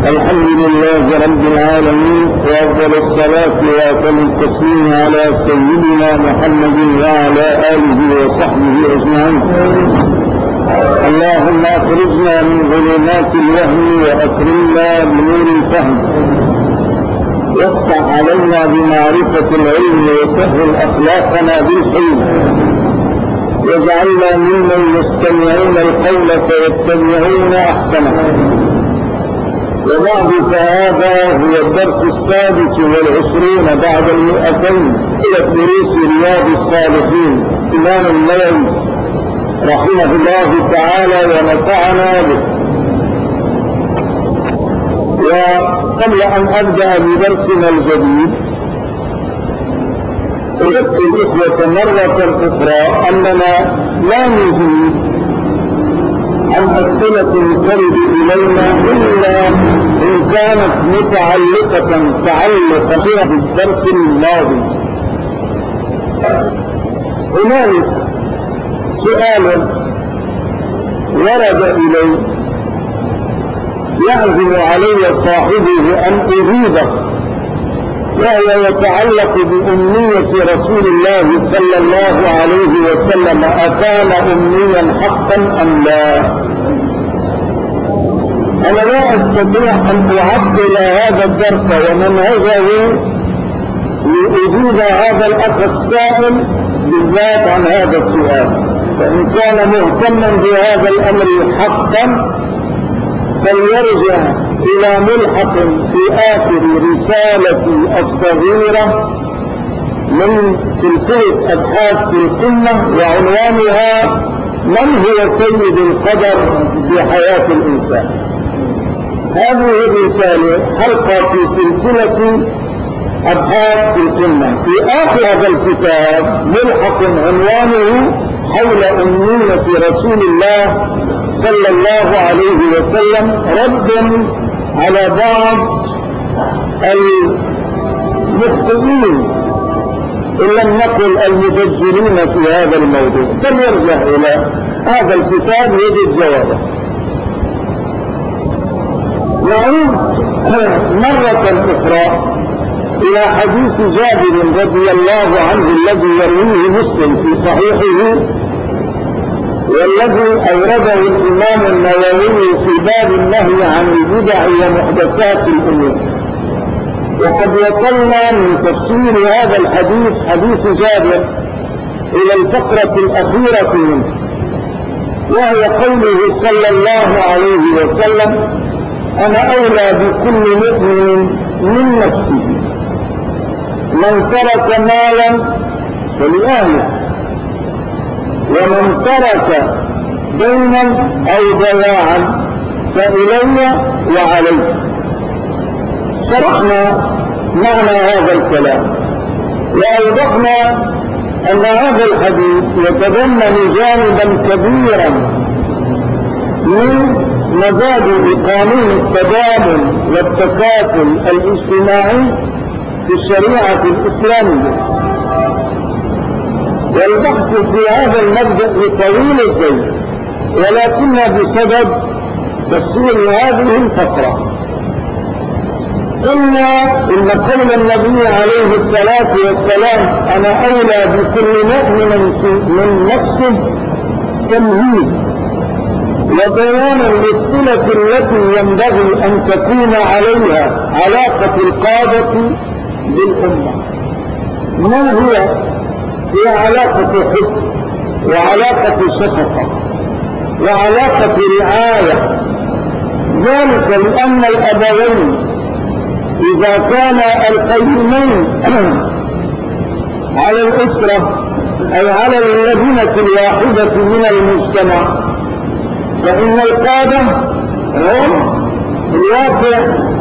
الحمد لله رب العالمين، وأفضل الصلاة وأتم التسليم على سيدنا محمد وعلى آله وصحبه أجمعين. اللهم أخرجنا من ظلمات الوهم وأكرمنا بنور الفهم، وافتح علينا بمعرفة العلم وسهل أخلاقنا بالحلم، واجعلنا ممن يستمعون القول فيتبعون أحسنه. وبعد، فهذا هو الدرس السادس والعشرون بعد 200 إلى دروس رياض الصالحين إمام النووي رحمه الله تعالى ونفعنا به. وقبل أن أبدأ بدرسنا الجديد، أذكر الإخوة مرة أخرى أننا لا نجيب عن أسئلة ترد إلينا إلا إن كانت متعلقة تعلقا بالدرس الماضي. هنالك سؤال ورد إلي يعزم علي صاحبه أن أجيبه، وهو يتعلق بأمنية رسول الله صلى الله عليه وسلم: أكان أمنيا حقا أم لا؟ أنا لا أستطيع أن أعطل هذا الدرس ومنهجه لأجيب هذا الأخ السائل بالذات عن هذا السؤال، فإن كان مهتما بهذا الأمر حقا فليرجع إلى ملحق في آخر رسالتي الصغيرة من سلسلة أبحاث في القمة، وعنوانها: من هو سيد القدر في حياة الإنسان. هذه الرسالة حلقة في سلسلة أبحاث في القمة. في آخر هذا الكتاب ملحق عنوانه: حول أمنية رسول الله صلى الله عليه وسلم، رد على بعض المخطئين إن لم نقل المدجلين في هذا الموضوع، فليرجع إلى هذا الكتاب يجد جوابه. نعود مرة أخرى إلى حديث جابر رضي الله عنه الذي يرويه مسلم في صحيحه، والذي أورده الإمام النووي في باب النهي عن البدع ومحدثات الأمور. وقد وصلنا من تفسير هذا الحديث، حديث جابر، إلى الفقرة الأخيرة منه، وهي قوله صلى الله عليه وسلم: أنا أولى بكل مؤمن من نفسه، من ترك مالا فلأهله، ومن ترك دينا أو ضياعا فإلي وعلي. شرحنا معنى هذا الكلام، وأوضحنا أن هذا الحديث يتضمن جانبا كبيرا من مبادئ قانون التضامن والتكافل الاجتماعي في الشريعة الإسلامية، والبحث في هذا المبدأ طويل الزمن، ولكن بسبب تفسير هذه الفقرة إن قول النبي عليه الصلاة والسلام: أنا أولى بكل مؤمن من نفسه، تمهيد وبيان للصلة التي ينبغي أن تكون عليها علاقة القادة بالأمة. ما هي علاقة حب، وعلاقة شفقة، وعلاقة رعاية؟ ذلك لأن الأبوين إذا كانا القيمين على الأسرة أي على المدينة الواحدة من المجتمع، فإن القادة هم الواقع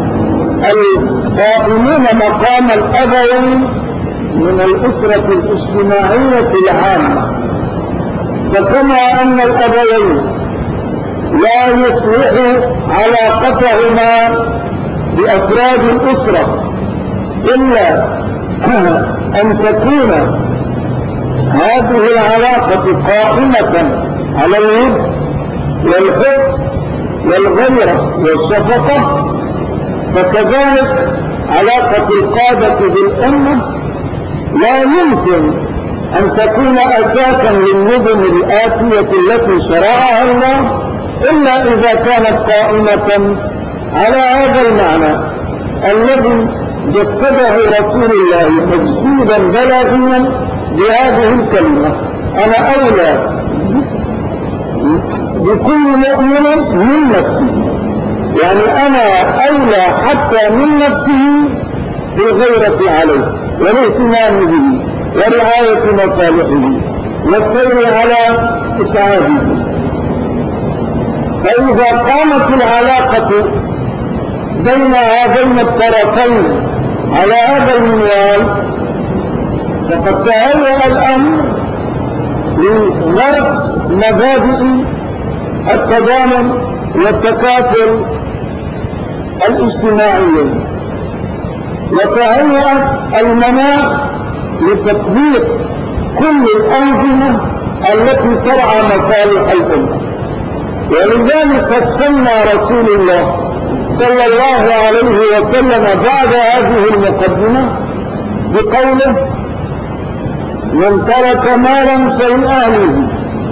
القائمون مقام الأبوين من الأسرة الاجتماعية العامة. فكما أن الأبوين لا يصلح علاقتهما بأفراد الأسرة إلا أن تكون هذه العلاقة قائمة على الود والحب والغيرة والشفقة، فكذلك علاقة القادة بالأمة لا يمكن أن تكون أساسا للنظم الآتية التي شرعها الله إلا إذا كانت قائمة على هذا المعنى الذي جسده رسول الله تجسيدا بلاغيا بهذه الكلمة: أنا أولى بكل مؤمن من نفسه. يعني أنا أولى حتى من نفسه بالغيرة عليه والاهتمام به ورعاية مصالحه والسير على إسعاده. فإذا قامت العلاقة بين هذين الطرفين على هذا المنوال فقد تهيأ الأمر لغرس مبادئ التضامن والتكافل الاجتماعي، وتهيأت المناخ لتطبيق كل الأنظمة التي ترعى مصالح الأمة. ولذلك سمى رسول الله صلى الله عليه وسلم بعد هذه المقدمة بقوله: من ترك مالا فلأهله،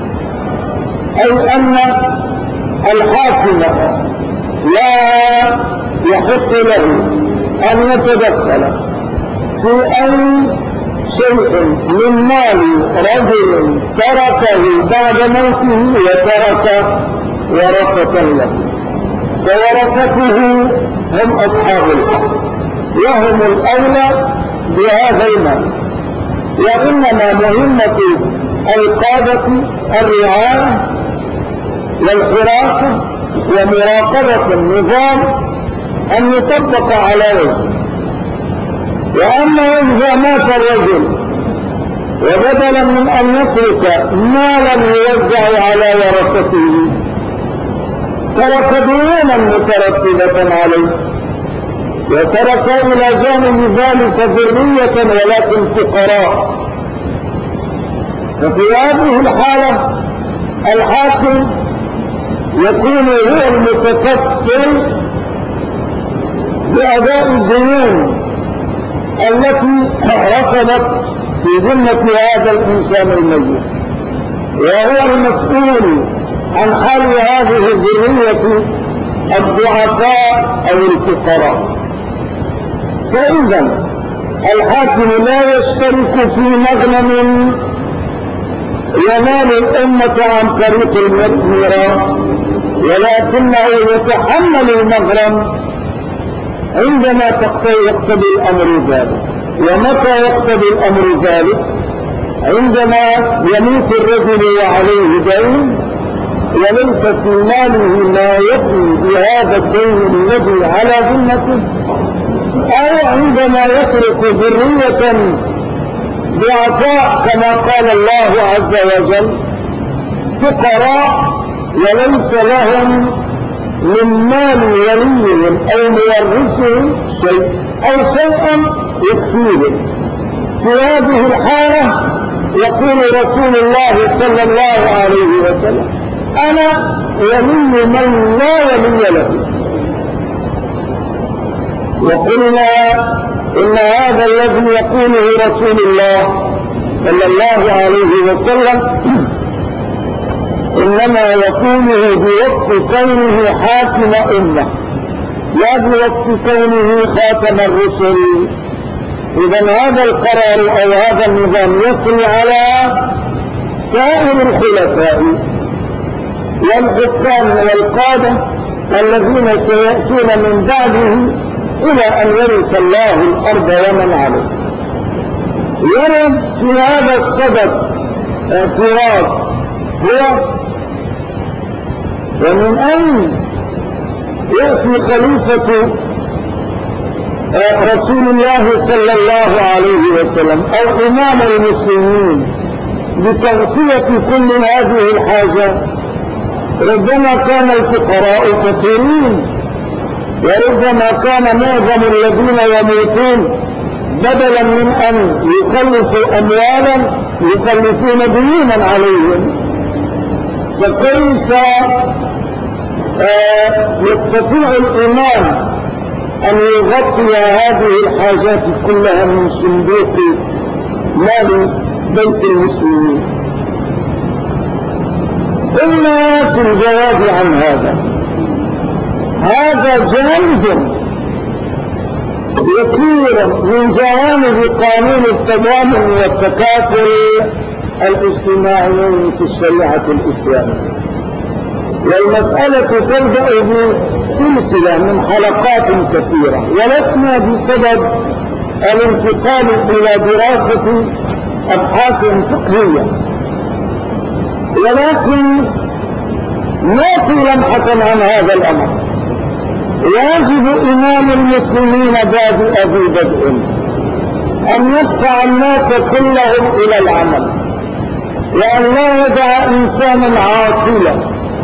أي أن الحاكم لا يحق له أن يتدخل في أي شيء من مال رجل تركه بعد موته وترك ورثة له، فورثته هم أصحاب الحق وهم الأولى بهذا المال. وإنما مهمة القادة الرعاية والحراسة ومراقبة النظام أن يطبق على وجهه. وأما إذا مات الرجل وبدلا من أن يترك مالا يوزع على ورثته ترك ديونا مترتبة عليه، وترك إلى جانب ذلك ذرية ولكن فقراء، ففي هذه الحالة الحاكم يكون هو المتكفل بأداء الديون التي رسبت في ذمة هذا الإنسان الميت، وهو المسؤول عن حال هذه الذرية الضعفاء أو الفقراء. فإذا الحاكم لا يشترك في مغنم ينال الأمة عن طريق الميراث، ولكنه يتحمل المغرم عندما يقتضي الأمر ذلك. ومتى يقتضي الأمر ذلك؟ عندما يموت الرجل وعليه دين وليس في ماله ما يقضي بهذا الدين الذي على ذمته، أو عندما يترك ذرية ضعفاء كما قال الله عز وجل فقراء وليس لهم من مال وليهم أو مورثهم شيء أو شيئا يكفيهم. في هذه الحالة يقول رسول الله صلى الله عليه وسلم: أنا ولي من لا ولي له. وقلنا إن هذا الذي يقوله رسول الله صلى الله عليه وسلم إنما يقوله بوصف كونه حاكم أمة لا بوصف كونه خاتم الرسل. إذن هذا القرار أو هذا النظام يصل على سائر الخلفاء والحكام والقادة الذين سيأتون من بعده إلى أن يرث الله الأرض ومن عليه. يرد في هذا السبب اعتراض هو: ومن أين يأتي خليفة رسول الله صلى الله عليه وسلم أو إمام المسلمين لتغطية كل هذه الحاجات؟ ربما كان الفقراء كثيرين، وربما كان معظم الذين يموتون بدلا من أن يخلفوا أموالا يخلفون ديونا عليهم. فكيف يستطيع الإمام أن يغطي هذه الحاجات كلها من صندوق مال بيت المسلمين. إلا في الجواب عن هذا جانب يسير من جوانب قانون التضامن والتكافل الاجتماعي في الشريعة الإسلامية، والمسألة تبدأ بسلسلة من حلقات كثيرة، ولسنا بسبب الانتقال إلى دراسة أبحاث فقهية، ولكن نأتي لمحة عن هذا الأمر. يجب إمام المسلمين بادئ ذي بدء أن يدفع الناس كلهم إلى العمل، وأن لا يدع إنسانا عاطلا،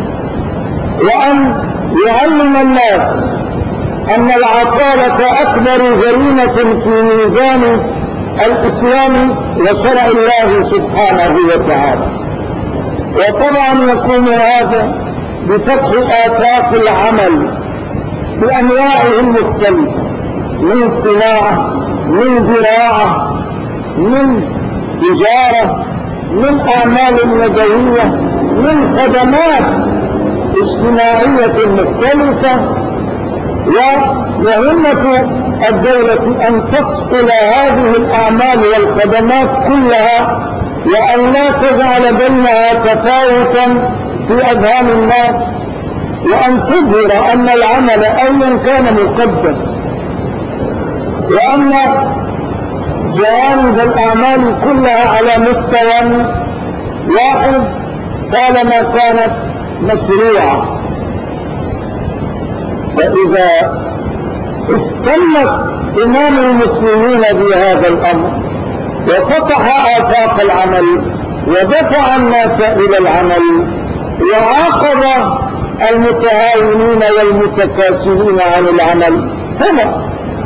وأن يعلم الناس أن العطالة أكبر جريمة في ميزان الإسلام وشرع الله سبحانه وتعالى. وطبعا يكون هذا بفتح آفاق العمل بأنواعه المختلفة، من صناعة، من زراعة، من تجارة، من أعمال يدوية، من خدمات اجتماعية مختلفة. ومهمة الدولة أن تصقل هذه الأعمال والخدمات كلها، وأن لا تجعل بينها تفاوتا في أذهان الناس، وأن تظهر أن العمل أيا كان مقدس، وأن جوانب الأعمال كلها على مستوى واحد طالما كانت مشروعة. فإذا استمت إمام المسلمين بهذا الأمر وفتح آفاق العمل ودفع الناس إلى العمل وعاقب المتهاونين والمتكاسلين عن العمل، هنا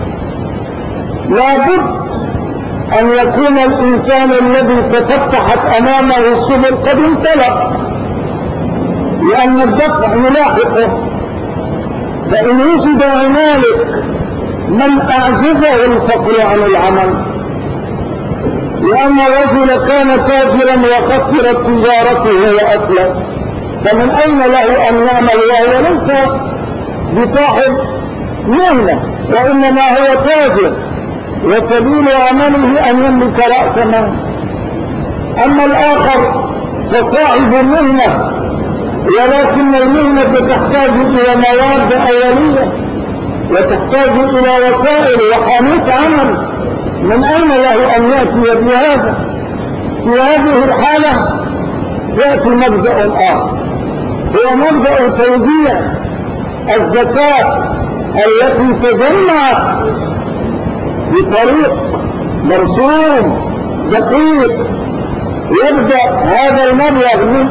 لابد أن يكون الإنسان الذي تفتحت أمامه السبل قد امتلأ، لأن الدفع يلاحقه. فإن وجد هنالك من أعجزه الفقر عن العمل، لأن الرجل كان تاجرا وخسرت تجارته وأفلس، فمن أين له أن يعمل وهو ليس بصاحب مهنة، وإنما هو تاجر وسبيل عمله أن يملك رأس مال. أما الآخر فصاحب مهنة، ولكن المهنة تحتاج إلى مواد أولية وتحتاج إلى وسائل وحانوت عمل، من أين له أن يأتي بهذا؟ في هذه الحالة يأتي مبدأ آخر، هو مبدأ توزيع الزكاة التي تجمعت بطريق مرسوم دقيق. يبدأ هذا المبلغ من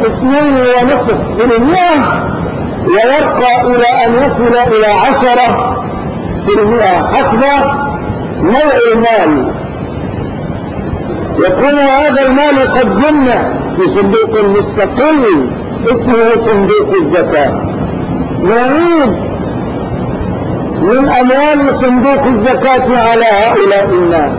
2.5% ويرقى إلى أن يصل إلى 10% حسب نوع المال. يكون هذا المال قد جمع في صندوق مستقل اسمه صندوق الزكاة، نعيد من أموال صندوق الزكاة على هؤلاء الناس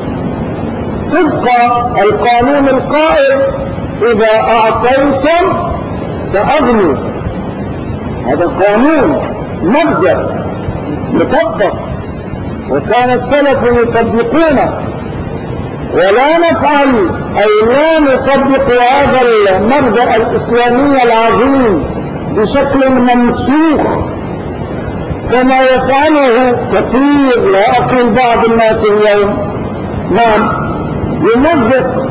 تبقى القانون القائل إذا أعطيتم فأغنوا. هذا قانون مبدأ مطبق، وكان السلف يطبقونه، ولا نفعل أي لا نطبق هذا المبدأ الإسلامي العظيم بشكل منسوخ كما يفعله كثير، لا أقول بعض الناس اليوم، نعم، يمزق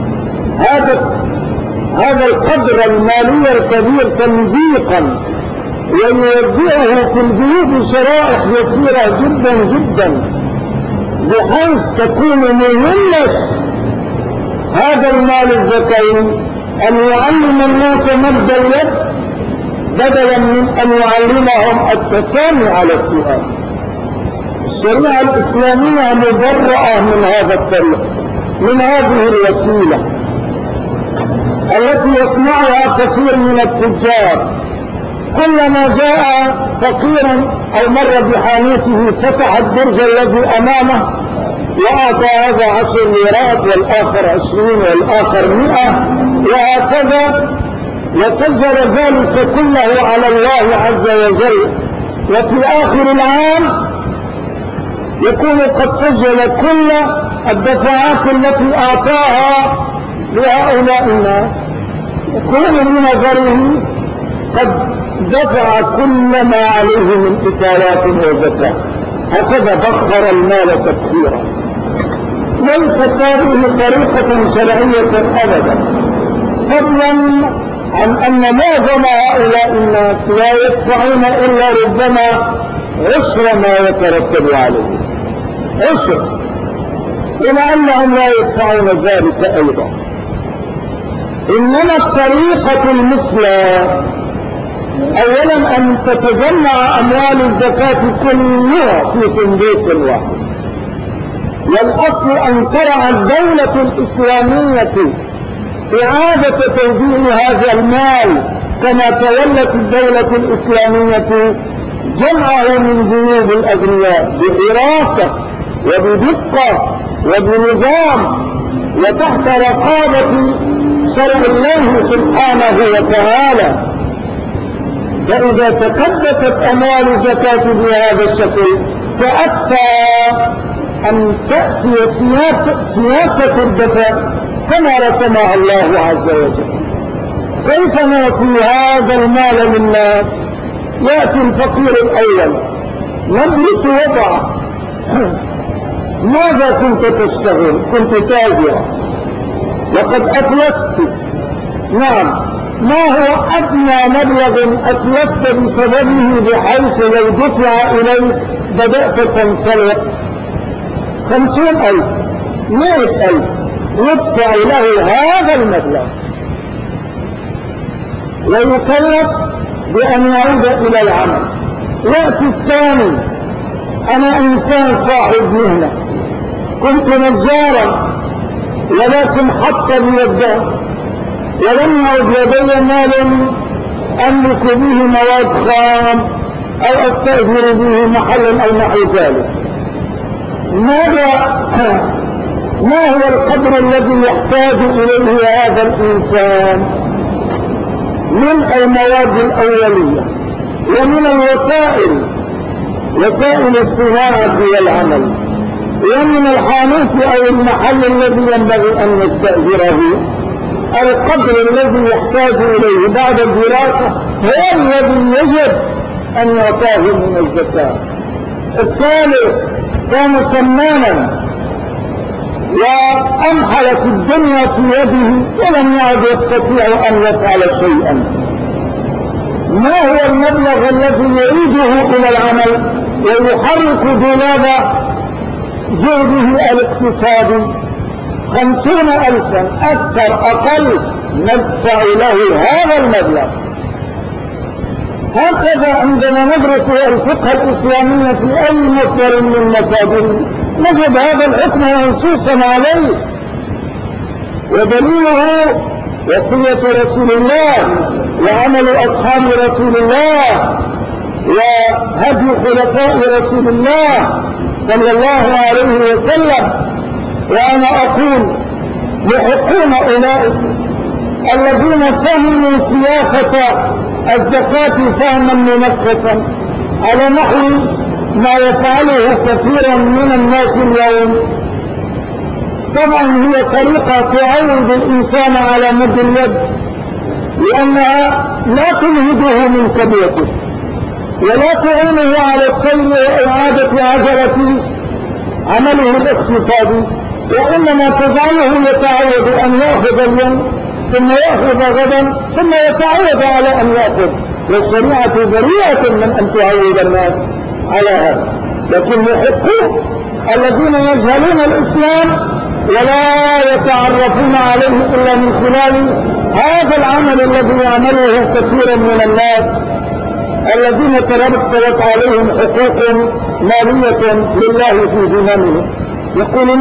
هذا القدر المالي الكبير تمزيقا ويوزعه في البيوت شرائح يسيرة جدا جدا، بحيث تكون مهمة هذا المال الزكوي أن يعلم الناس مد اليد بدلا من أن يعلمهم التسامي على السؤال. الشريعة الإسلامية مبرأة من هذا الطريق، من هذه الوسيلة التي يصنعها كثير من التجار كلما جاء فقيرا أو مر بحانوته فتح الدرج الذي أمامه وأعطى هذا 10 ليرات والآخر 20 والآخر 100 وهكذا، وسجل ذلك كله على الله عز وجل. وفي آخر العام يكون قد سجل كل الدفعات التي أعطاها لهؤلاء الناس، يكون بنظره قد دفع كل ما عليه من إثارات وزكاة. هكذا بخر المال تبخيرا. ليست هذه طريقة شرعية أبدا، فضلا عن أن معظم هؤلاء الناس لا يدفعون إلا ربما عشر ما يترتب عليه، عشر، إلى أنهم لا يدفعون ذلك أيضا. إنما الطريقة المثلى أولا أن تتجمع أموال الزكاة كلها في صندوق واحد، والأصل أن ترعى الدولة الإسلامية إعادة توزيع هذا المال كما تولت الدولة الإسلامية جمعه من جيوب الأغنياء بحراسة وبدقة وبنظام وتحت رقابة شرع الله سبحانه وتعالى. فإذا تقدست أموال الزكاة بهذا الشكل فأكثر أن تأتي سياسة الدفع كما رسمها الله عز وجل. كيف نعطي هذا المال للناس؟ يأتي الفقير الأول نبلس وضعه. ماذا كنت تشتغل؟ كنت تاجرا وقد أفلست. نعم، ما هو أدنى مبلغ أفلست بسببه بحيث لو دفع إليك بدأت تنطلق؟ 50,000 100,000 يدفع له هذا المبلغ ويكلف بأن يعود إلى العمل. يأتي الثاني، أنا إنسان صاحب مهنة، كنت نجارا ولكن حط لي الدهر ولم يعد لدي مال أملك به مواد خام أو أستأجر به محلا أو نحو ذلك. ما هو القدر الذي يحتاج إليه هذا الإنسان من المواد الأولية ومن وسائل الصناعة والعمل ومن الحانوت أو المحل الذي ينبغي أن يستأجره؟ القدر الذي يحتاج إليه بعد الدراسة هو الذي يجب أن يعطاه من الزكاة. الثالث كان سمانا وأمحلت الدنيا في يده ولم يعد يستطيع أن يفعل شيئا. ما هو المبلغ الذي يعيده إلى العمل ويحرك دولاب جهده الاقتصادي؟ 50,000 أكثر أقل ندفع له هذا المبلغ. هكذا عندما ندرس الفقه الإسلامي في أي مصدر من مصادره نجد هذا الحكم منصوصا عليه، ودليله وصية رسول الله وعمل أصحاب رسول الله وهدي خلفاء رسول الله صلى الله عليه وسلم. وأنا أقول يحقون أولئك الذين فهموا سياسة الزكاة فهما منفسا على نحو ما يفعله كثيرا من الناس اليوم. طبعا هي طريقة تعود الإنسان على مد اليد لأنها لا تنهده من كبيرته ولا تعينه على السير وإعادة عجلة عمله الاقتصادي، وإنما تجعله يتعود أن يأخذ اليوم ثم يأخذ غدا ثم يتعود على أن يأخذ، والشريعة بريئة من أن تعود الناس على هذا. لكن يحقوا الذين يجهلون الإسلام ولا يتعرفون عليه إلا من خلال هذا العمل الذي يعمله كثير من الناس الذين ترتبت عليهم حقوق مالية لله في ذممهم. يقولون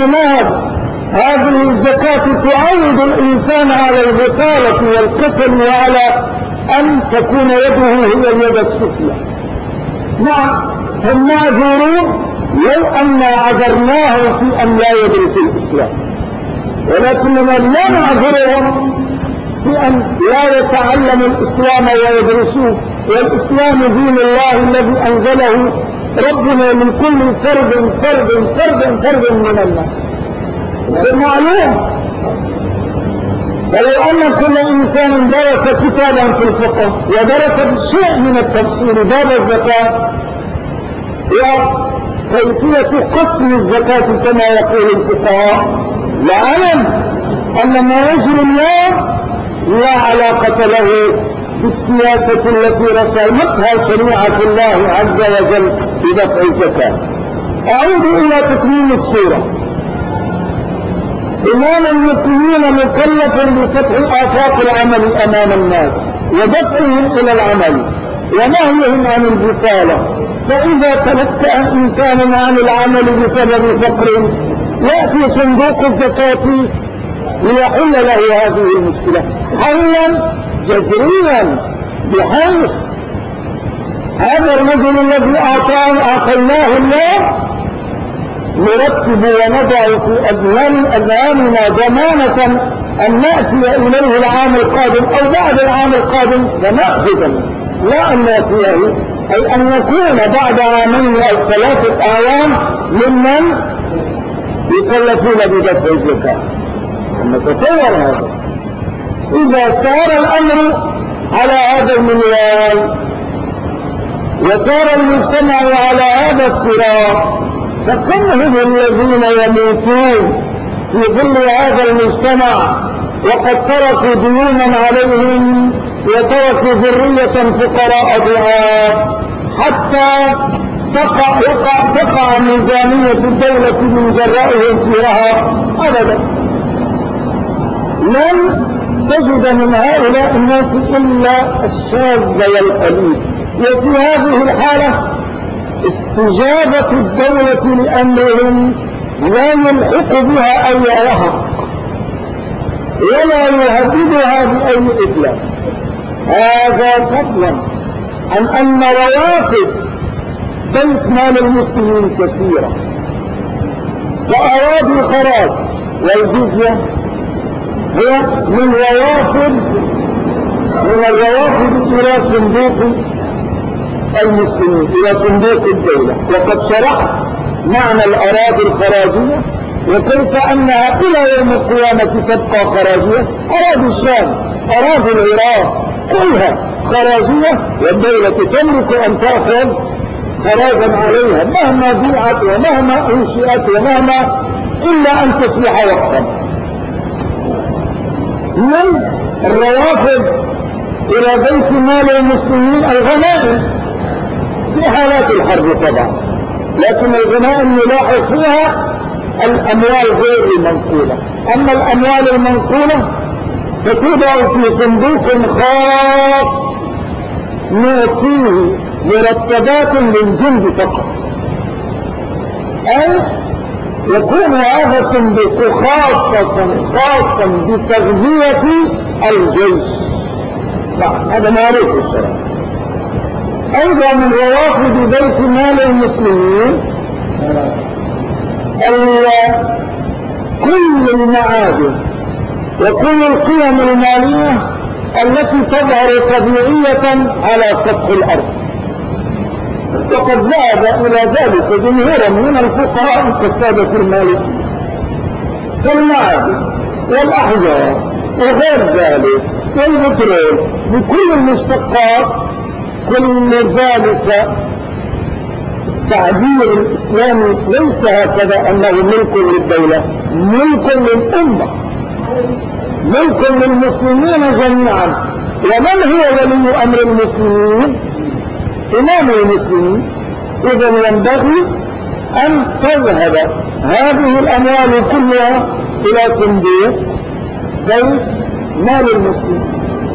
هذه الزكاة تعود الإنسان على البطالة والكسل وعلى أن تكون يده هي اليد السفلى. نعم هم معذورون لو أن عذرناه في أن لا يدرس الإسلام، ولكننا لا نعذرهم في أن لا يتعلموا الإسلام ويدرسوه، والإسلام دين الله الذي أنزله ربنا من كل فرد من الناس بالمعلوم. فلو أن كل إنسان درس كتابا في الفقه ودرس شيء من التفسير باب الزكاة وكيفية قسم الزكاة كما يقول الفقهاء، لعلم أن ما يجري اليوم لا علاقة له بالسياسة التي رسمتها شريعة الله عز وجل بدفع الزكاة. أعود إلى تكميل السورة. إمام المسلمين مكلف بفتح آفاق العمل أمام الناس ودفعهم إلى العمل ونهيهم عن البطالة. فإذا تلكأ إنسان عن العمل بسبب فقر يأتي صندوق الزكاة ليحل له هذه المشكلة حلا جذريا، بحيث هذا الرجل الذي أعطيناه الله نرتب ونضع في أذهاننا ضمانة أن نأتي إليه العام القادم أو بعد العام القادم ونأخذ، لا أن نأتيه، أي أن نكون بعد عامين أو 3 أعوام ممن يكلفون بدفع الزكاة. نتصور هذا إذا سار الأمر على هذا المنوال وسار المجتمع على هذا الصراط، فكم هم الذين يموتون في ظل هذا المجتمع وقد تركوا ديونا عليهم وتركوا ذرية فقراء ضعاف حتى تقع ميزانية الدولة من جرائهم في رهاب أبدا. لن تجد من هؤلاء الناس إلا الشاذ والقليل. وفي هذه الحالة استجابة الدولة لأمرهم لا يلحق بها أي رهق ولا يهددها بأي إفلاس. هذا فضلا عن أن رواتب بيت مال المسلمين كثيرة، وأرادوا الخراج والجزية هي من الرواتب إلى صندوق المسلمين، إلى صندوق الدولة. وقد شرحت معنى الأراضي الخراجية وكيف أنها إلى يوم القيامة تبقى خراجية. أراضي الشام، أراضي العراق كلها خراجية، والدولة تملك أن تأخذ خراجا عليها مهما بيعت ومهما انشئت ومهما إلا أن تصبح وقفا. من الروافد إلى بيت مال المسلمين الغنائم في حالات الحرب طبعا، لكن الغنائم نلاحظ فيها الأموال غير المنقولة. أما الأموال المنقولة فتوضع في صندوق خاص نعطيه مرتبات للجند فقط، أي يكون هذا الصندوق خاصا بتغذية الجيش. هذا معروف الشرع. أيضا من روافد بيت مال المسلمين كل المعادن وكل القيم المالية التي تظهر طبيعية على سطح الأرض. وقد ذهب إلى ذلك جمهور من الفقهاء كالسادة المالكية، كالمعادن والأحجار وغير ذلك والبترول بكل المشتقات. كل ذلك تعبير الإسلامي ليس هكذا أنه ملك للدولة، ملك للأمة، ملك للمسلمين جميعا. ومن هو ولي أمر المسلمين؟ إمام المسلمين. إذن ينبغي أن تذهب هذه الأموال كلها إلى صندوق بيت مال المسلمين.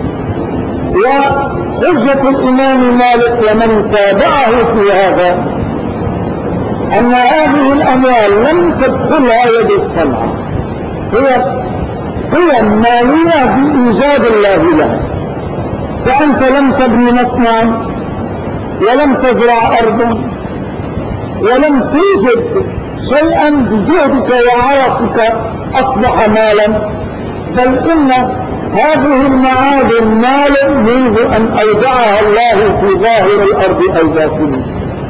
وحجة الإمام مالك ومن تابعه في هذا أن هذه الأموال لم تدخلها يد الصنعة، هي مالية بإيجاد الله لها. فأنت لم تبني مصنعا ولم تزرع أرضا ولم توجد شيئا بجهدك وعرقك أصبح مالا، بل إن هذه المعادن مال منذ أن أودعها الله في ظاهر الأرض أو باطنها.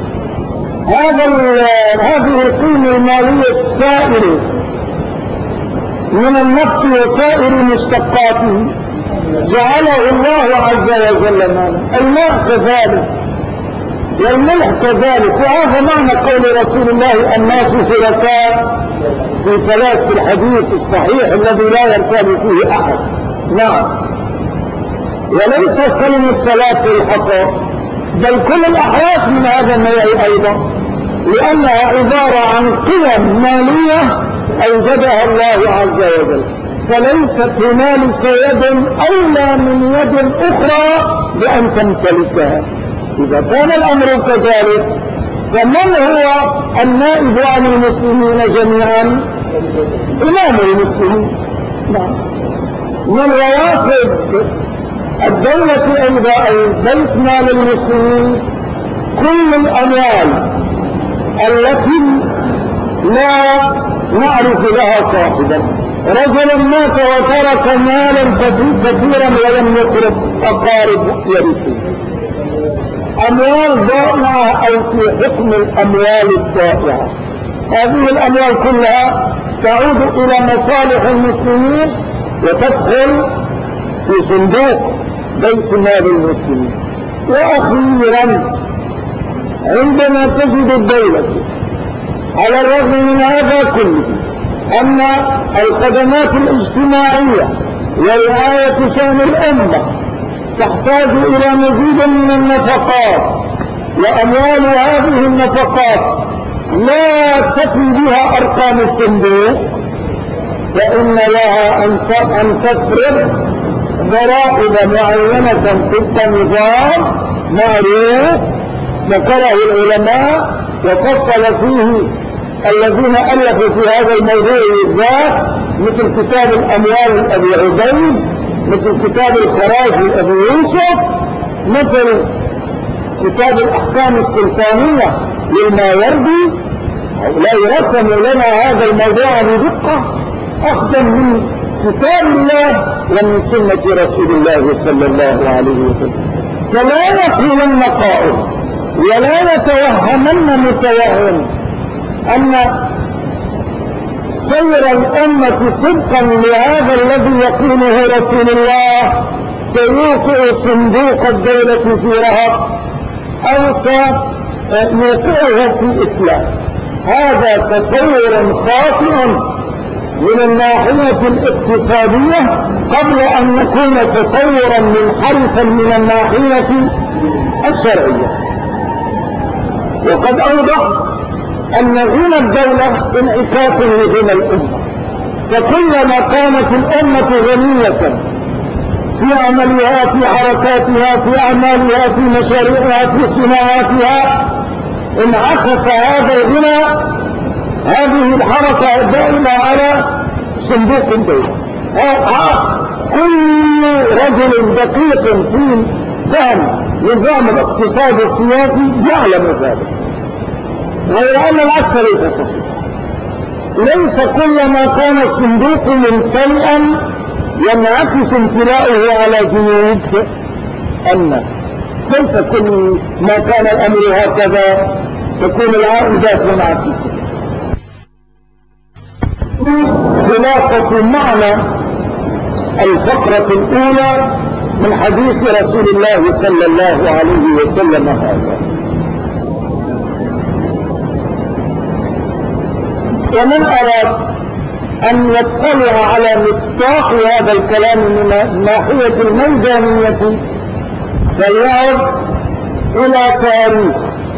هذه القيمة المالية السائلة من النفط وسائر مشتقاته جعله الله عز وجل مالا. الماء كذلك والملح كذلك، وهذا معنى قول رسول الله الناس شركاء في ثلاث الحديث الصحيح الذي لا يرتاب فيه أحد. نعم، وليس كلمة ثلاث الحصى بل كل الأحواس من هذا النوع أيضا، لأنها عبارة عن قيم مالية أوجدها الله عز وجل، فليست هنالك يد أولى من يد أخرى بأن تمتلكها. إذا كان الأمر كذلك فمن هو النائب عن المسلمين جميعا؟ إمام المسلمين. من روافد الدولة أيضا أي بيت مال المسلمين كل الأموال التي لا نعرف لها صاحبا. رجل مات وترك مالا كثيرا ولم يترك أقارب يرثه، أموال ضائعة أو في حكم الأموال الضائعة. هذه الأموال كلها تعود إلى مصالح المسلمين وتدخل في صندوق بيت مال المسلمين. وأخيرا عندما تجد الدولة على الرغم من هذا كله أن الخدمات الاجتماعية ورعاية شأن الأمة تحتاج إلى مزيد من النفقات، وأموال هذه النفقات لا تفي بها أرقام الصندوق، فإن لها أن تفرض ضرائب معينة طبق نظام معروف ذكره العلماء وفصل فيه الذين ألفوا في هذا الموضوع بالذات، مثل كتاب الأموال لأبي عبيد، مثل كتاب الخراج لأبي يوسف، مثل كتاب الأحكام السلطانية للماوردي. هؤلاء رسموا لنا هذا الموضوع بدقة أخذا من كتاب الله ومن سنة رسول الله صلى الله عليه وسلم. فلا يكون قائل ولا يتوهمن متوهم أن سير الأمة طبقا لهذا الذي يقوله رسول الله سيوقع صندوق الدولة في رهق أو سيوقعه في إسلام. هذا تصور خاطئ من الناحية الاقتصادية قبل أن يكون تصورا منحرفا من الناحية الشرعية. وقد أوضح أن غنى الدولة انعكاس لغنى الأمة، فكلما كانت الأمة غنية في عملها في حركاتها في أعمالها في مشاريعها في صناعاتها انعكس هذا الغنى هذه الحركة الدائمة على صندوق الدولة. كل رجل دقيق في فهم نظام الاقتصاد السياسي يعلم ذلك، غير أن العكس ليس صحيح. ليس كلما كان الصندوق ممتلئا ينعكس امتلاؤه على جنود الناس، ليس كل ما كان الأمر هكذا تكون العائدات منعكسة. خلاصة معنى الفقرة الأولى من حديث رسول الله صلى الله عليه وسلم هذا. ومن أراد أن يطلع على مصداق هذا الكلام من ناحية الميدانية فليعد إلى تاريخ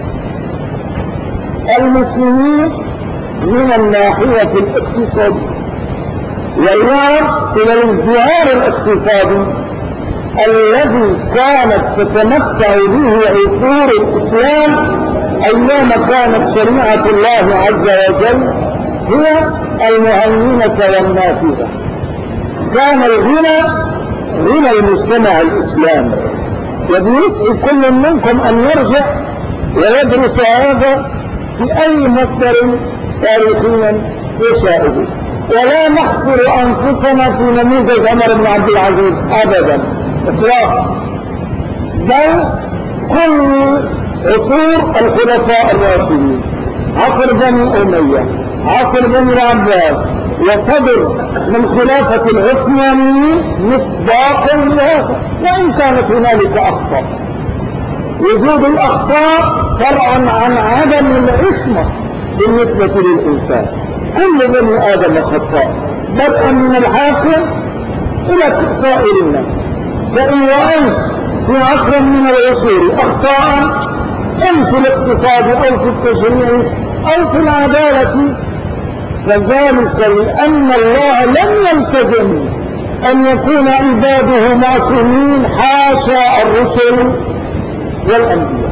المسلمين من الناحية الاقتصادية، ويعد إلى الازدهار الاقتصادي الذي كانت تتمتع به عصور الإسلام أيام كانت شريعة الله عز وجل هي المهيمنة والنافذة. كان الغنى غنى المجتمع الإسلامي، يسعي كل منكم أن يرجع ويدرس هذا في أي مصدر تاريخيا يشاءه، ولا نحصر أنفسنا في نموذج عمر بن عبد العزيز أبدا إطلاقا، بل كل عصور الخلفاء الراشدين، عصر بني أمية، عصر بني العباس، وصدر من خلافة العثمانيين مصداق لهذا، وإن كانت هنالك أخطاء. وجود الأخطاء فرعا عن عدم العصمة بالنسبة للإنسان. كل بني آدم خطاء، بدءا من الحاكم إلى سائر الناس. فإن رأيت في عصر من العصور أخطاء، إن في الاقتصاد أو في التشريع أو في العدالة، فذلك لأن الله لم يلتزم أن يكون عباده معصومين، حاشا الرسل والأنبياء.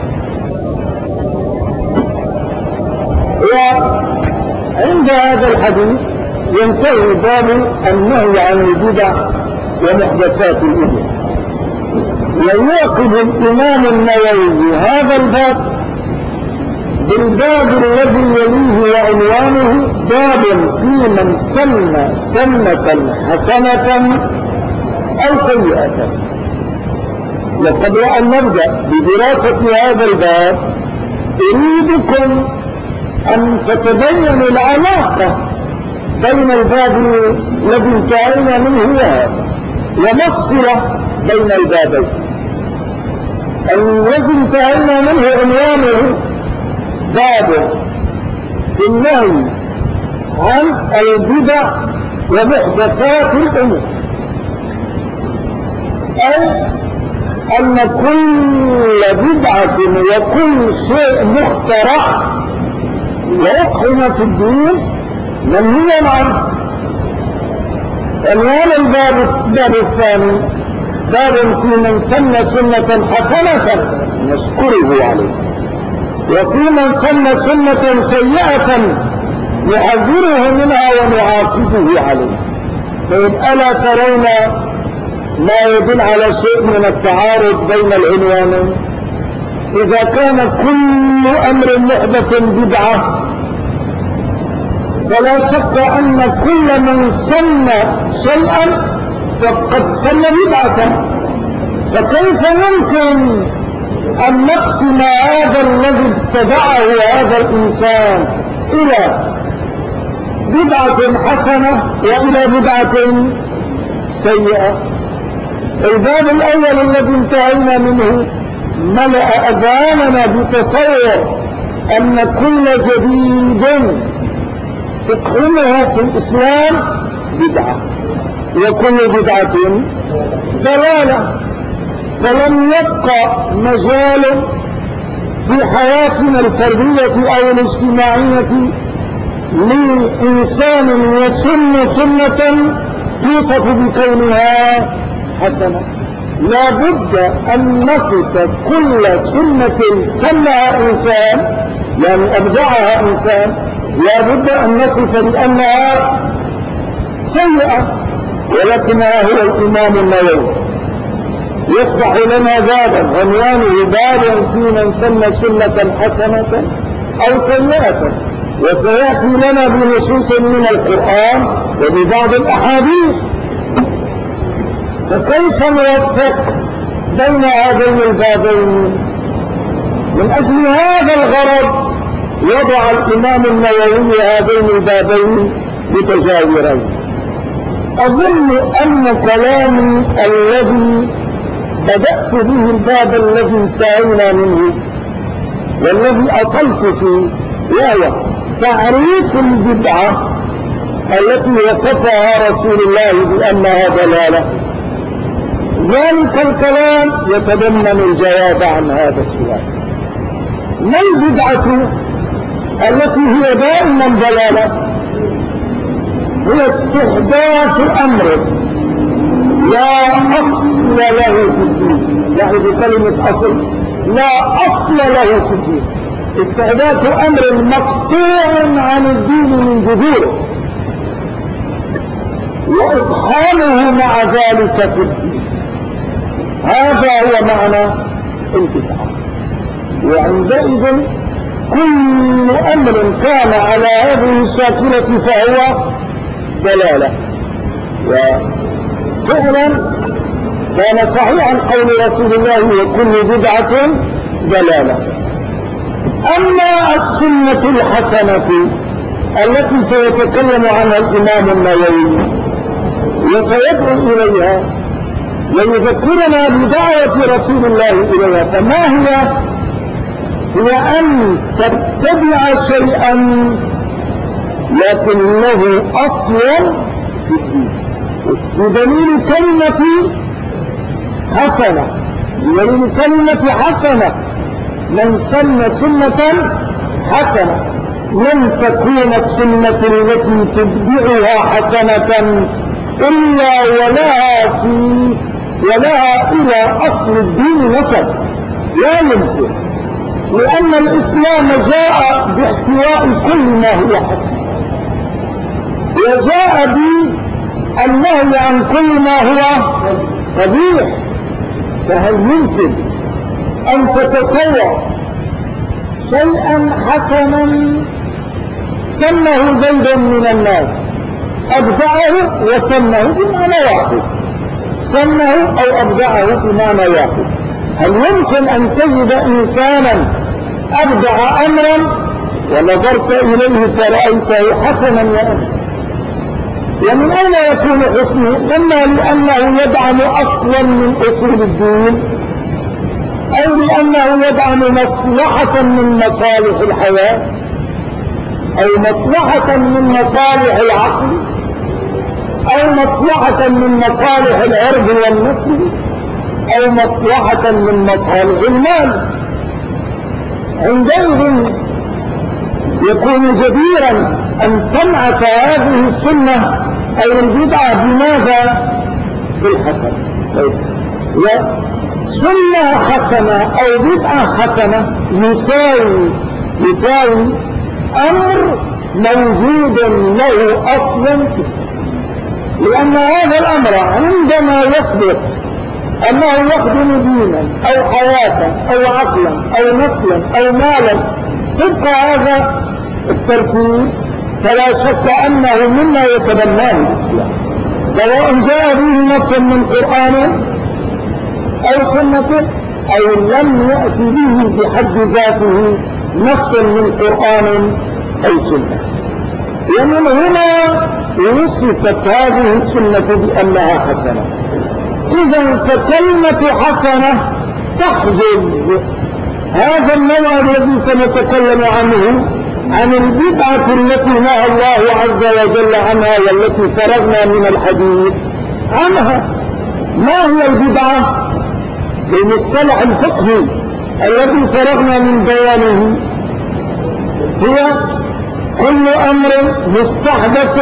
وعند هذا الحديث ينتهي باب النهي عن البدع ومحدثات الأمور، ويعقب الإمام النووي هذا الباب بالباب الذي يليه وعنوانه باب في من سن سنة حسنة أو سيئة. وقبل أن نبدأ بدراسة هذا الباب أريدكم أن تتبين العلاقة بين الباب الذي انتهينا منه وهذا، وما الصلة بين البابين. الذي انتهينا منه عنوانه باب في النهي عن البدع ومحدثات الأمور، أي أن كل بدعة وكل شيء مخترع وأقحم في الدين منهي عنه. عنوان الباب الثاني باب في من سن سنة حسنة نشكره عليه، وفي من سن سنة سيئة نحذره منها ونعاقبه عليه. طيب ألا ترون ما يدل على شيء من التعارض بين العنوانين؟ إذا كان كل أمر محدث بدعة، فلا شك أن كل من سن شيئا فقد سن بدعة. فكيف يمكن أن نقسم هذا الذي ابتدعه هذا الإنسان إلى بدعة حسنة وإلى بدعة سيئة؟ الباب الأول الذي انتهينا منه ملأ أذهاننا بتصور أن كل جديد تقومه في الإسلام بدعة، وكل بدعة ضلالة. فلم يبقى مجال في حياتنا الفردية أو الاجتماعية لإنسان يسن سنة توصف بكونها حسنة. لا بد أن نصف كل سنة سنها إنسان، يعني أبدعها إنسان، لا بد أن نصف بأنها سيئة. ولكنها هو الإمام النووي يفتح لنا بابا عنوانه باب في من سن سنة حسنة أو سيئة، وسيأتي لنا بنصوص من القرآن وببعض الأحاديث. فكيف نوفق بين هذين البابين؟ من أجل هذا الغرض وضع الإمام النووي هذين البابين متجاورين. أظن أن كلامي الذي بدأت به الباب الذي انتهينا منه والذي أطلت فيه وهو تعريف البدعة التي وصفها رسول الله بأنها ضلالة، ذلك الكلام يتضمن الجواب عن هذا السؤال. ما البدعة التي هي دائما ضلالة؟ هي استحداث أمر لا أصل له في الدين، يعني بكلمة أصل لا أصل له في الدين، استحداث أمر مقطوع عن الدين من جذوره وإدخاله مع ذلك في الدين. هذا هو معنى البدعة. وعندئذ كل أمر كان على هذه الشاكلة فهو دلالة. وفعلا كان صحيحا قول رسول الله وكل بدعة دلالة. أما السنة الحسنة التي سيتكلم عنها الإمام النووي وسيدعو إليها ويذكرنا بدعوة رسول الله إليها، فما هي؟ هي أن تتبع شيئا لكن له أصل في الدين بدليل كلمة حسنة، بدليل كلمة حسنة. من سن سنة حسنة لن تكون السنة التي تتبعها حسنة إلا ولها إلى أصل الدين نسب، لا يمكن، لأن الإسلام جاء باحتواء كل ما هو حسن، وجاء بالنهي عن كل ما هو قبيح. فهل يمكن أن تتطوع شيئا حسنا سمه زيد من الناس أبدعه وسمه بمعنى واحد، سمه أو أبدعه بمعنى واحد؟ هل يمكن أن تجد إنسانا أبدع أمرا ونظرت إليه فرأيته حسنا يا أخي؟ ومن أين يكون حسنه؟ إما لأنه يدعم أصلا من أصول الدين، أو لأنه يدعم مصلحة من مصالح الحياة، أو مصلحة من مصالح العقل، أو مصلحة من مصالح العرض والنسل، أو مصلحة من مصالح المال. عندئذ يكون جديرا أن تنعت هذه السنة أو البدعة بماذا؟ بالحسن. سنة حسنة أو بدعة حسنة يساوي أمر موجود له أصلا، لأن هذا الأمر عندما يثبت أنه يخدم دينا أو حياة أو عقلا أو نسلا أو مالا تبقى هذا الترتيب، فلا شك أنه مما يتبناه الإسلام، سواء جاء به نص من قرآن أو سنة أو لم يأتي به بحد ذاته نص من قرآن أو سنة. ومن هنا وصفت هذه السنة بأنها حسنة. إذا فكلمة حسنة تحجز هذا النوع الذي سنتكلم عنه عن البدعة التي نهى الله عز وجل عنها والتي فرغنا من الحديث عنها. ما هي البدعة بالمصطلح الفقهي الذي فرغنا من بيانه؟ هي كل أمر مستحدث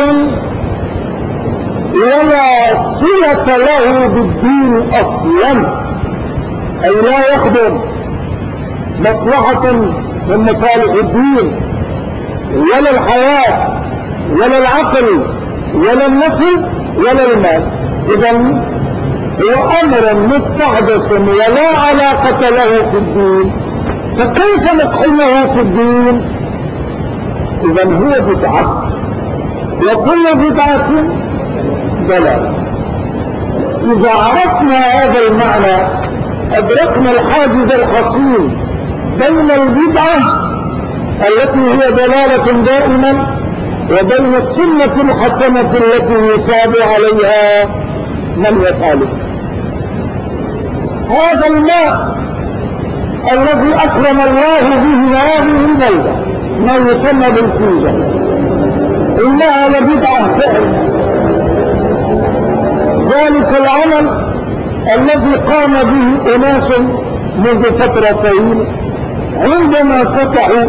ولا صلة له بالدين أصلا، أي لا يخدم مصلحة من مصالح الدين ولا الحياة ولا العقل ولا النسل ولا المال. إذن هو أمر مستحدث ولا علاقة له في الدين، فكيف نقحمه في الدين؟ إذن هو بدعة، وكل بدعة ضلال. إذا عرفنا هذا المعنى أدركنا الحاجز الحصين بين البدعة التي هي ضلالة دائما وبين السنة الحسنة التي يتابع عليها من يفعله. هذا الماء الذي أكرم الله به هذه البلدة ما يسمى بالفوجة إنها لبدعة فعلا. ذلك العمل الذي قام به أناس منذ فترة طويلة عندما فتحوا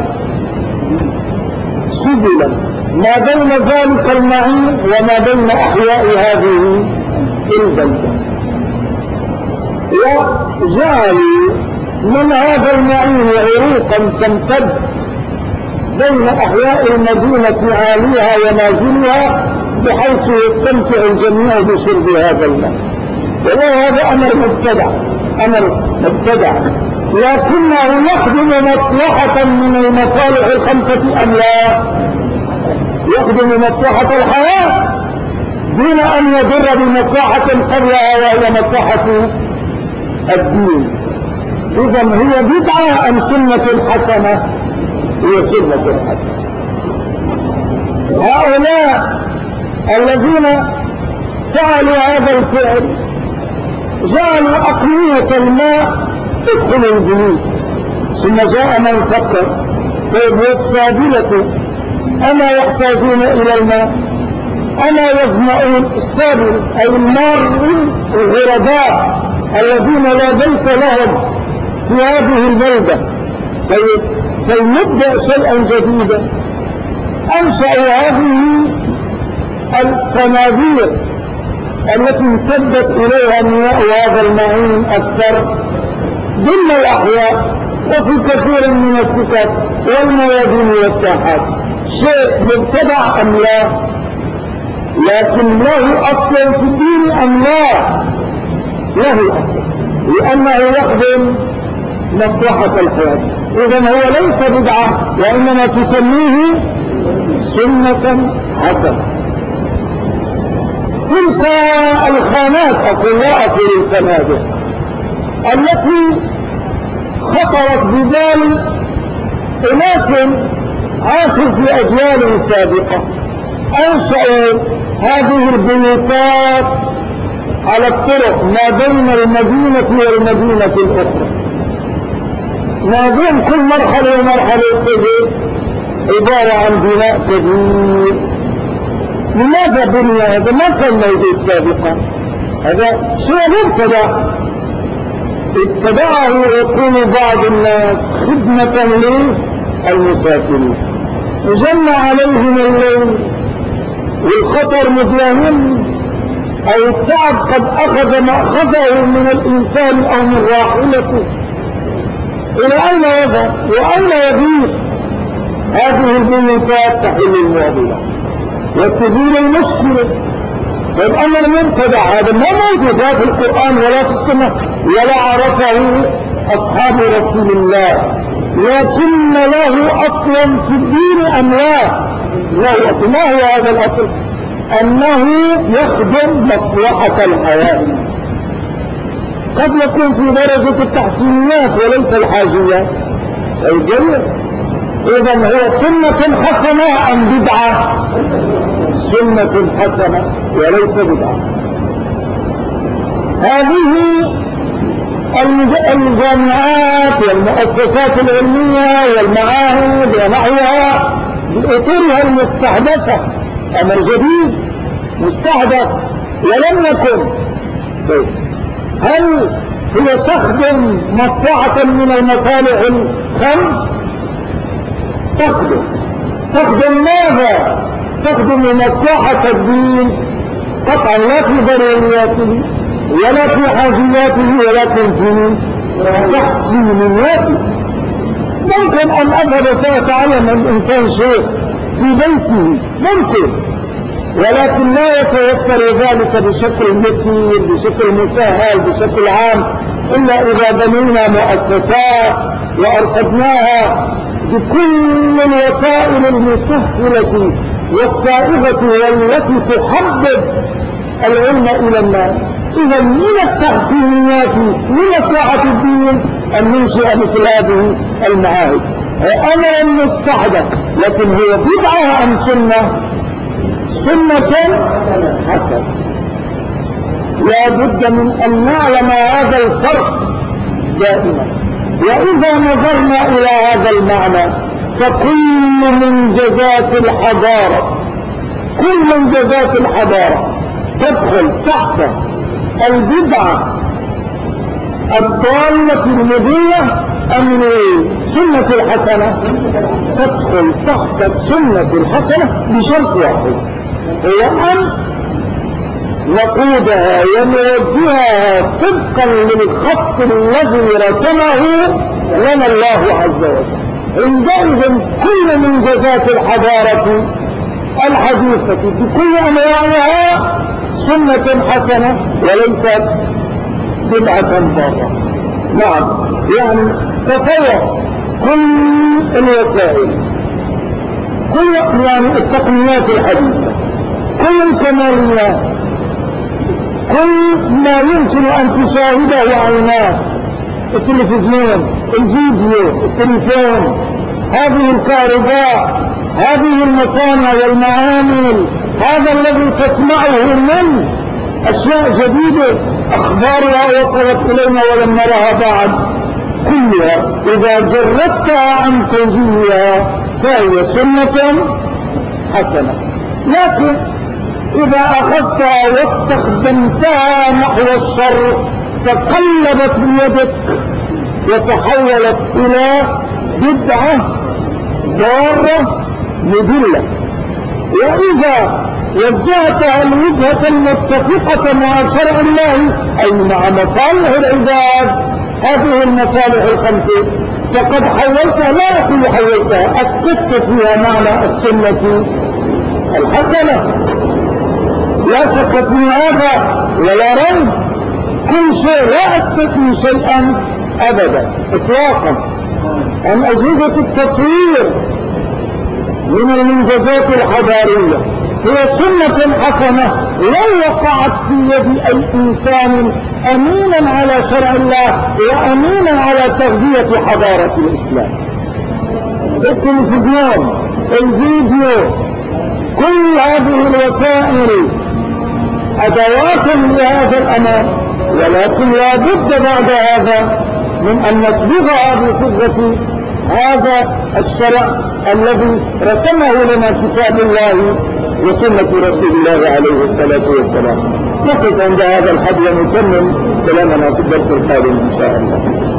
سبلا ما بين ذلك المعين وما بين أحياء هذه البلدة، وجعلوا من هذا المعين عروقا تمتد بين أحياء المدينة عاليها ونازلها بحيث يستمتع الجميع بشرب هذا الماء. وهذا أمر مبتدع، لكنه يخدم مصلحة من المصالح الخمسة أم لا؟ يخدم مصلحة الحياة دون أن يضر بمصلحة قبلها وهي مصلحة الدين. إذا هي بدعة أم سنة حسنة؟ هي سنة حسنة. هؤلاء الذين فعلوا هذا الفعل جعلوا أقنية الماء تدخل البيوت، ثم جاء من فكر طيب والسابلة أما يحتاجون إلى الماء؟ أما يظمؤون؟ السابل أي المارين الغرباء الذين لا بيت لهم في هذه البلدة، كي نبدأ شيئا جديدا أنشأوا هذه الصناديق التي امتدت إليها مياه هذا المعين الثر ضمن الأحياء وفي كثير من السكك والميادين والساحات. شيء مبتدع أم لا؟ لكن له أصل في الدين أم لا؟ له أصل، لأنه يخدم مصلحة الحياة. إذن هو ليس بدعة وإنما تسميه سنة حسنة. تلك الخانات أقول الفنادق التي خطرت ببال أناس عاشوا في أجيال سابقة أنشأوا هذه البيوتات على الطرق ما بين المدينة والمدينة الأخرى، ما بين كل مرحلة ومرحلة كبير عبارة عن بناء كبير. لماذا بني هذا؟ ما كان موجود سابقا، هذا شيء مبتدع اتبعه يقول بعض الناس خدمة للمسافرين. جن عليهم الليل والخطر مداهم أو التعب قد أخذ ما أخذه من الإنسان أو من راحلته، إلى أين يذهب وأين يبيت؟ هذه البيوتات تحل المعضلة وتزيل المشكلة. والأمر المبتدع هذا ما موجود لا في القرآن ولا في السنة ولا عرفه أصحاب رسول الله، لكن له أصل في الدين أم لا؟ له أصل. ما هو هذا الأصل؟ أنه يخدم مصلحة الحياة. قد يكون في درجة التحسينيات وليس الحاجيات الجيد. إذن هو سنة حسنة أم بدعة؟ سنة حسنة وليس بدعة. هذه الجامعات والمؤسسات العلمية والمعاهد ونحوها بأطرها المستحدثة، أمر جديد مستحدث ولم يكن. هل هي تخدم مصلحة من المصالح الخمس؟ تخدم ماذا؟ تخدم مصلحة الدين قطعا، لا في ضرورياته ولا في حاجياته ولكن في تحسينياته. ممكن أن أذهب فأتعلم الإنسان شيء في بيته ممكن، ولكن لا يتيسر ذلك بشكل يسير بشكل مسهل بشكل عام إلا إذا بنينا مؤسسات وأرقدناها بكل الوسائل المسهلة والسائغة والتي تحبب العلم إلى الناس. إذا من التحسينيات لمصلحة الدين أن ننشئ مثل هذه المعاهد. أمر مستحدث، لكن هو بدعة أم سنة؟ سنة حسنة. لا بد من أن نعلم هذا الفرق دائما. وإذا نظرنا إلى هذا المعنى فكل منجزات الحضارة تدخل تحت البدعة الضالة المضلة أم السنة الحسنة؟ تدخل تحت السنة الحسنة بشرط واحد، هو أن نقودها ونوجهها طبقا للخط الذي رسمه لنا الله عز وجل. عندئذ كل منجزات الحضارة الحديثة بكل أنواعها سنة حسنة وليست بدعة ضارة. نعم. يعني تصور كل الوسائل، كل يعني التقنيات الحديثة، كل الكماليات، كل ما يمكن أن تشاهده عيناك، التلفزيون، الفيديو، التليفون، هذه الكهرباء، هذه المصانع والمعامل، هذا الذي تسمعه من أشياء جديدة أخبارها وصلت إلينا ولم نرها بعد، كلها إذا جردتها عن توجيهها فهي سنة حسنة. لكن إذا أخذتها واستخدمتها نحو الشر تقلبت بيدك وتحولت إلى بدعة ضارة مضلة. وإذا وجهتها الوجهة المتفقة مع شرع الله أي مع مصالح العباد، هذه المصالح الخمسة، فقد حولتها، لا أقول حولتها، أسقطت فيها معنى السنة الحسنة، لا شك في هذا ولا ريب. كل شيء لا أستثني شيئا أبدا إطلاقا. عن أجهزة التصوير من المنجزات الحضارية هي سنة حسنة لو وقعت في يد أي إنسان أمينا على شرع الله وأمينا على تغذية حضارة الإسلام. التلفزيون، الفيديو، كل هذه الوسائل أدوات لهذا الأمر، ولكن لا بد بعد هذا من أن نصبغها بصبغة هذا الشرع الذي رسمه لنا كتاب الله وسنة رسول الله عليه الصلاة والسلام. نقف عند هذا الحد ونكمل كلامنا في الدرس القادم إن شاء الله.